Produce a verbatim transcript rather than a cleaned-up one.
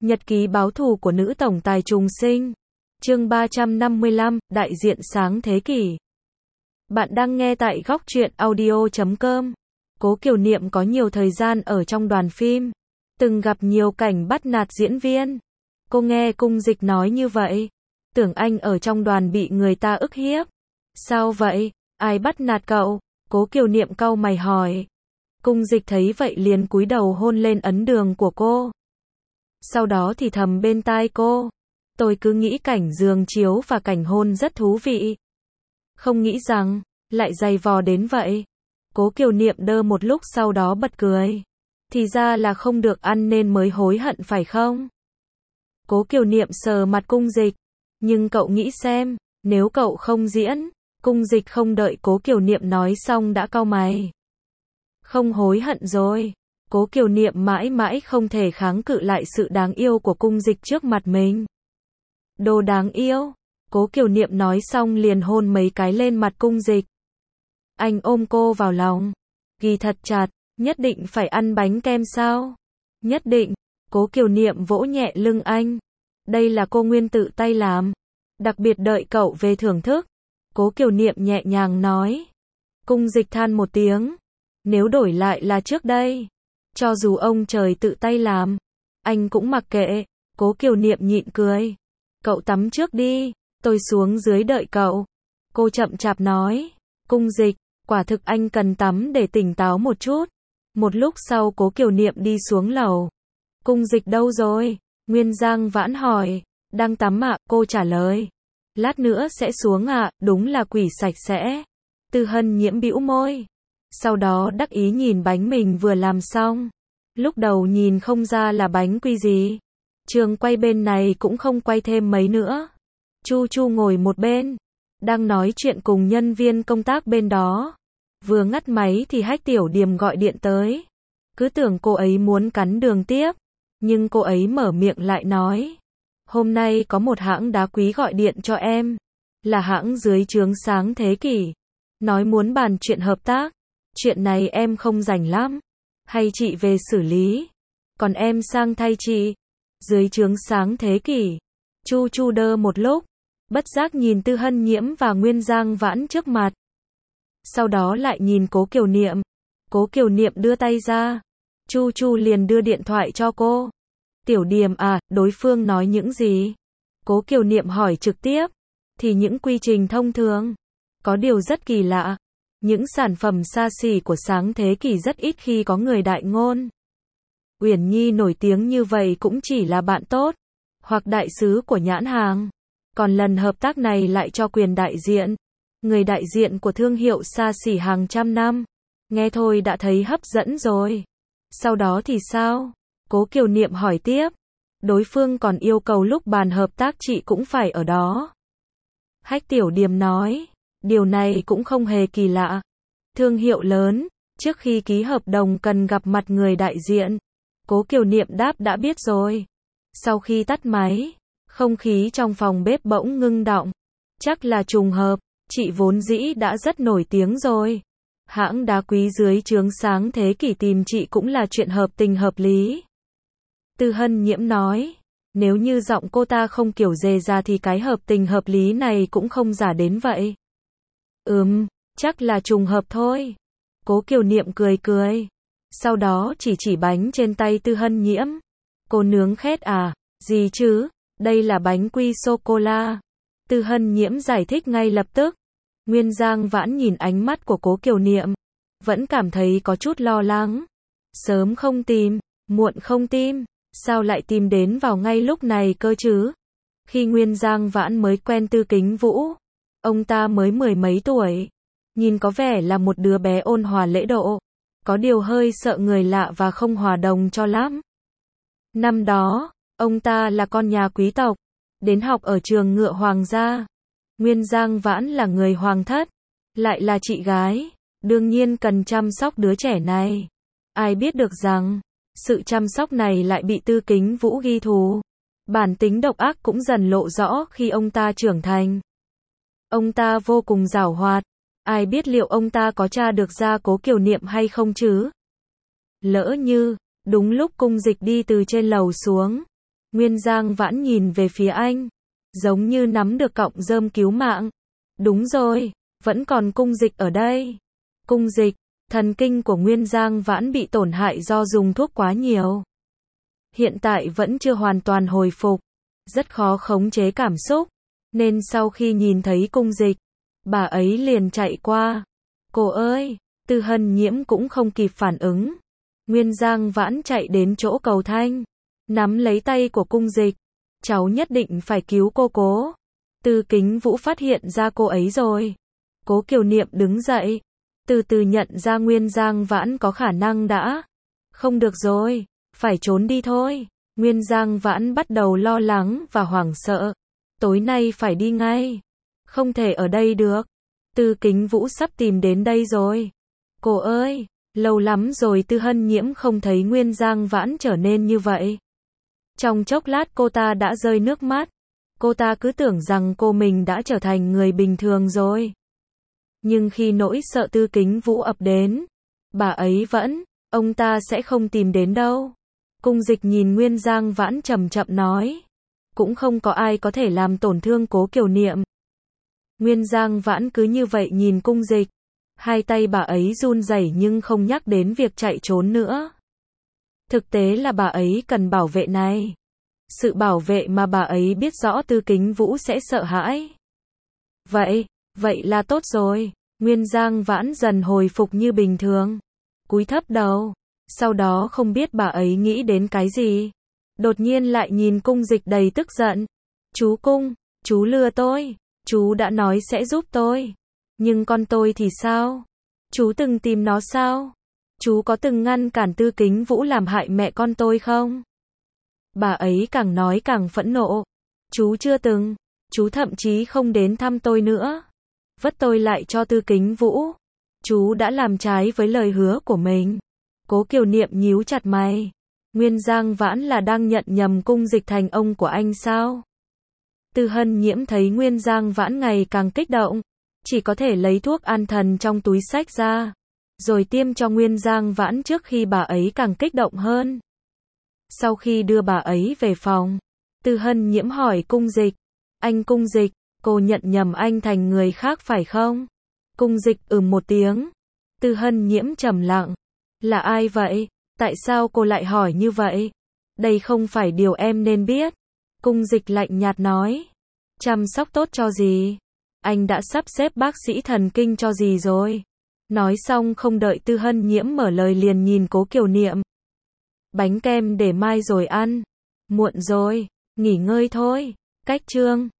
Nhật ký báo thù của nữ tổng tài trùng sinh. Chương ba trăm năm mươi lăm, đại diện sáng thế kỷ. Bạn đang nghe tại góc truyện audio chấm com. Cố Kiều Niệm có nhiều thời gian ở trong đoàn phim, từng gặp nhiều cảnh bắt nạt diễn viên. Cô nghe Cung Dịch nói như vậy, tưởng anh ở trong đoàn bị người ta ức hiếp. Sao vậy? Ai bắt nạt cậu? Cố Kiều Niệm cau mày hỏi. Cung Dịch thấy vậy liền cúi đầu hôn lên ấn đường của cô. Sau đó thì thầm bên tai cô, tôi cứ nghĩ cảnh giường chiếu và cảnh hôn rất thú vị, không nghĩ rằng lại dày vò đến vậy. Cố Kiều Niệm đơ một lúc sau đó bật cười. Thì ra là không được ăn nên mới hối hận phải không? Cố Kiều Niệm sờ mặt Cung Dịch. Nhưng cậu nghĩ xem, nếu cậu không diễn. Cung Dịch không đợi Cố Kiều Niệm nói xong đã cau mày. Không hối hận rồi. Cố Kiều Niệm mãi mãi không thể kháng cự lại sự đáng yêu của Cung Dịch trước mặt mình. Đồ đáng yêu. Cố Kiều Niệm nói xong liền hôn mấy cái lên mặt Cung Dịch. Anh ôm cô vào lòng, ghi thật chặt. Nhất định phải ăn bánh kem sao? Nhất định. Cố Kiều Niệm vỗ nhẹ lưng anh. Đây là cô Nguyên tự tay làm, đặc biệt đợi cậu về thưởng thức. Cố Kiều Niệm nhẹ nhàng nói. Cung Dịch than một tiếng. Nếu đổi lại là trước đây, cho dù ông trời tự tay làm, anh cũng mặc kệ. Cố Kiều Niệm nhịn cười. Cậu tắm trước đi, tôi xuống dưới đợi cậu. Cô chậm chạp nói. Cung Dịch, quả thực anh cần tắm để tỉnh táo một chút. Một lúc sau Cố Kiều Niệm đi xuống lầu. Cung Dịch đâu rồi? Nguyên Giang Vãn hỏi. Đang tắm ạ, cô trả lời. Lát nữa sẽ xuống ạ, đúng là quỷ sạch sẽ. Tư Hân Nhiễm bĩu môi. Sau đó đắc ý nhìn bánh mình vừa làm xong. Lúc đầu nhìn không ra là bánh quy gì. Trường quay bên này cũng không quay thêm mấy nữa. Chu Chu ngồi một bên, đang nói chuyện cùng nhân viên công tác bên đó. Vừa ngắt máy thì Hách Tiểu Điềm gọi điện tới. Cứ tưởng cô ấy muốn cắn đường tiếp, nhưng cô ấy mở miệng lại nói. Hôm nay có một hãng đá quý gọi điện cho em. Là hãng dưới trướng Sáng Thế Kỷ. Nói muốn bàn chuyện hợp tác. Chuyện này em không rảnh lắm. Hay chị về xử lý. Còn em sang thay chị. Dưới trướng Sáng Thế Kỷ. Chu Chu đơ một lúc. Bất giác nhìn Tư Hân Nhiễm và Nguyên Giang Vãn trước mặt. Sau đó lại nhìn Cố Kiều Niệm. Cố Kiều Niệm đưa tay ra. Chu Chu liền đưa điện thoại cho cô. Tiểu Điềm à, đối phương nói những gì? Cố Kiều Niệm hỏi trực tiếp. Thì những quy trình thông thường. Có điều rất kỳ lạ. Những sản phẩm xa xỉ của Sáng Thế Kỷ rất ít khi có người đại ngôn. Uyển Nhi nổi tiếng như vậy cũng chỉ là bạn tốt, hoặc đại sứ của nhãn hàng. Còn lần hợp tác này lại cho quyền đại diện. Người đại diện của thương hiệu xa xỉ hàng trăm năm. Nghe thôi đã thấy hấp dẫn rồi. Sau đó thì sao? Cố Kiều Niệm hỏi tiếp. Đối phương còn yêu cầu lúc bàn hợp tác chị cũng phải ở đó. Hách Tiểu Điềm nói. Điều này cũng không hề kỳ lạ. Thương hiệu lớn, trước khi ký hợp đồng cần gặp mặt người đại diện. Cố Kiều Niệm đáp đã biết rồi. Sau khi tắt máy, không khí trong phòng bếp bỗng ngưng đọng. Chắc là trùng hợp, chị vốn dĩ đã rất nổi tiếng rồi. Hãng đá quý dưới trướng Sáng Thế Kỷ tìm chị cũng là chuyện hợp tình hợp lý. Tư Hân Nhiễm nói. Nếu như giọng cô ta không kiểu dề ra thì cái hợp tình hợp lý này cũng không giả đến vậy. Ừm, chắc là trùng hợp thôi. Cố Kiều Niệm cười cười. Sau đó chỉ chỉ bánh trên tay Tư Hân Nhiễm. Cô nướng khét à? Gì chứ? Đây là bánh quy sô-cô-la. Tư Hân Nhiễm giải thích ngay lập tức. Nguyên Giang Vãn nhìn ánh mắt của Cố Kiều Niệm. Vẫn cảm thấy có chút lo lắng. Sớm không tìm, muộn không tìm. Sao lại tìm đến vào ngay lúc này cơ chứ? Khi Nguyên Giang Vãn mới quen Tư Kính Vũ, ông ta mới mười mấy tuổi. Nhìn có vẻ là một đứa bé ôn hòa lễ độ. Có điều hơi sợ người lạ và không hòa đồng cho lắm. Năm đó, ông ta là con nhà quý tộc, đến học ở trường ngựa hoàng gia. Nguyên Giang Vãn là người hoàng thất, lại là chị gái, đương nhiên cần chăm sóc đứa trẻ này. Ai biết được rằng, sự chăm sóc này lại bị Tư Kính Vũ ghi thù. Bản tính độc ác cũng dần lộ rõ khi ông ta trưởng thành. Ông ta vô cùng giảo hoạt. Ai biết liệu ông ta có tra được ra Cố Kiều Niệm hay không chứ? Lỡ như, đúng lúc Cung Dịch đi từ trên lầu xuống, Nguyên Giang Vãn nhìn về phía anh, giống như nắm được cọng rơm cứu mạng. Đúng rồi, vẫn còn Cung Dịch ở đây. Cung Dịch, thần kinh của Nguyên Giang Vãn bị tổn hại do dùng thuốc quá nhiều. Hiện tại vẫn chưa hoàn toàn hồi phục, rất khó khống chế cảm xúc, nên sau khi nhìn thấy Cung Dịch, bà ấy liền chạy qua. Cô ơi, Tư Hân Nhiễm cũng không kịp phản ứng. Nguyên Giang Vãn chạy đến chỗ cầu thang, nắm lấy tay của Cung Dịch. Cháu nhất định phải cứu cô Cố. Tư Kính Vũ phát hiện ra cô ấy rồi. Cố Kiều Niệm đứng dậy, từ từ nhận ra Nguyên Giang Vãn có khả năng đã. Không được rồi, phải trốn đi thôi. Nguyên Giang Vãn bắt đầu lo lắng và hoảng sợ. Tối nay phải đi ngay. Không thể ở đây được. Tư Kính Vũ sắp tìm đến đây rồi. Cô ơi, lâu lắm rồi Tư Hân Nhiễm không thấy Nguyên Giang Vãn trở nên như vậy. Trong chốc lát cô ta đã rơi nước mắt. Cô ta cứ tưởng rằng cô mình đã trở thành người bình thường rồi. Nhưng khi nỗi sợ Tư Kính Vũ ập đến, bà ấy vẫn, ông ta sẽ không tìm đến đâu. Cung Dịch nhìn Nguyên Giang Vãn chậm chậm nói. Cũng không có ai có thể làm tổn thương Cố Kiều Niệm. Nguyên Giang Vãn cứ như vậy nhìn Cung Dịch. Hai tay bà ấy run rẩy nhưng không nhắc đến việc chạy trốn nữa. Thực tế là bà ấy cần bảo vệ này. Sự bảo vệ mà bà ấy biết rõ Tư Kính Vũ sẽ sợ hãi. Vậy, vậy là tốt rồi. Nguyên Giang Vãn dần hồi phục như bình thường. Cúi thấp đầu. Sau đó không biết bà ấy nghĩ đến cái gì. Đột nhiên lại nhìn Cung Dịch đầy tức giận. Chú Cung, chú lừa tôi. Chú đã nói sẽ giúp tôi. Nhưng con tôi thì sao? Chú từng tìm nó sao? Chú có từng ngăn cản Tư Kính Vũ làm hại mẹ con tôi không? Bà ấy càng nói càng phẫn nộ. Chú chưa từng. Chú thậm chí không đến thăm tôi nữa. Vất tôi lại cho Tư Kính Vũ. Chú đã làm trái với lời hứa của mình. Cố Kiều Niệm nhíu chặt mày. Nguyên Giang Vãn là đang nhận nhầm Cung Dịch thành ông của anh sao? Tư Hân Nhiễm thấy Nguyên Giang Vãn ngày càng kích động, chỉ có thể lấy thuốc an thần trong túi xách ra, rồi tiêm cho Nguyên Giang Vãn trước khi bà ấy càng kích động hơn. Sau khi đưa bà ấy về phòng, Tư Hân Nhiễm hỏi Cung Dịch, anh Cung Dịch, cô nhận nhầm anh thành người khác phải không? Cung Dịch ừm một tiếng. Tư Hân Nhiễm trầm lặng. Là ai vậy? Tại sao cô lại hỏi như vậy? Đây không phải điều em nên biết. Cung Dịch lạnh nhạt nói. Chăm sóc tốt cho gì? Anh đã sắp xếp bác sĩ thần kinh cho gì rồi? Nói xong không đợi Tư Hân Nhiễm mở lời liền nhìn Cố Kiều Niệm. Bánh kem để mai rồi ăn. Muộn rồi, nghỉ ngơi thôi. Cách chương